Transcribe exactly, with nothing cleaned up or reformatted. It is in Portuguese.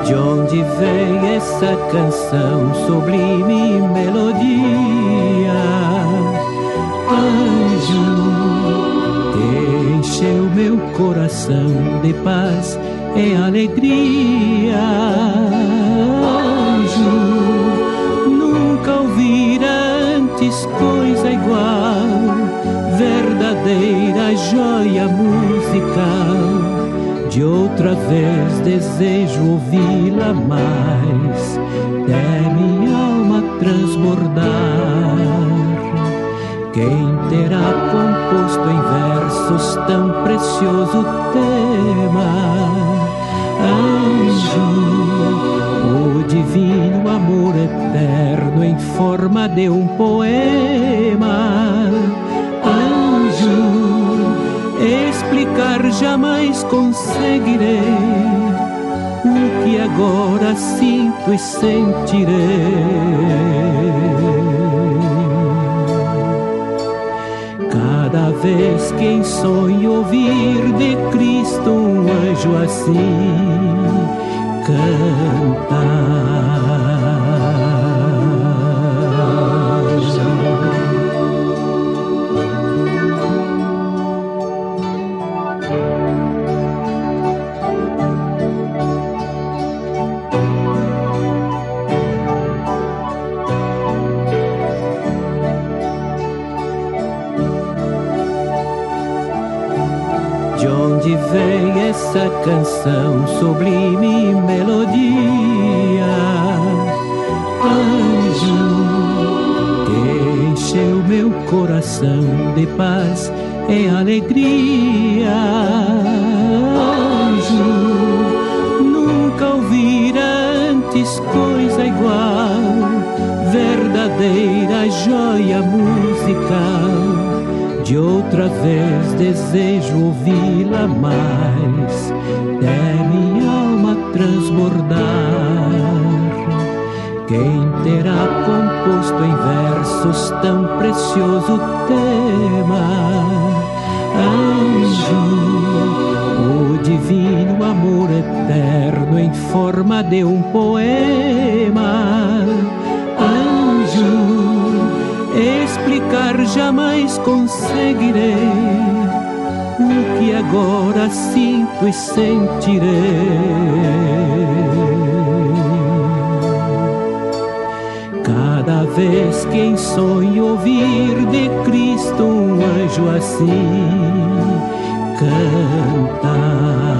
De onde vem essa canção, sublime melodia? Anjo, que encheu meu coração de paz e alegria. Anjo, nunca ouvira antes coisa igual, verdadeira joia musical. De outra vez desejo ouvi-la mais, até minha alma transbordar. Quem terá composto em versos tão precioso tema? Anjo, o divino amor eterno em forma de um poema. Anjo, explicar jamais conseguirei o que agora sinto e sentirei. Cada vez que em sonho ouvir de Cristo um anjo assim cantar. De onde vem essa canção, sublime melodia? Anjo, que encheu meu coração de paz e alegria. Anjo, nunca ouvira antes coisa igual, verdadeira joia musical. De outra vez desejo ouvi-la mais, até minha alma transbordar. Quem terá composto em versos tão precioso tema? Anjo, o divino amor eterno em forma de um poema. Anjo, explicar jamais conseguirei o que agora sinto e sentirei. Cada vez que em sonho ouvir de Cristo um anjo assim cantar.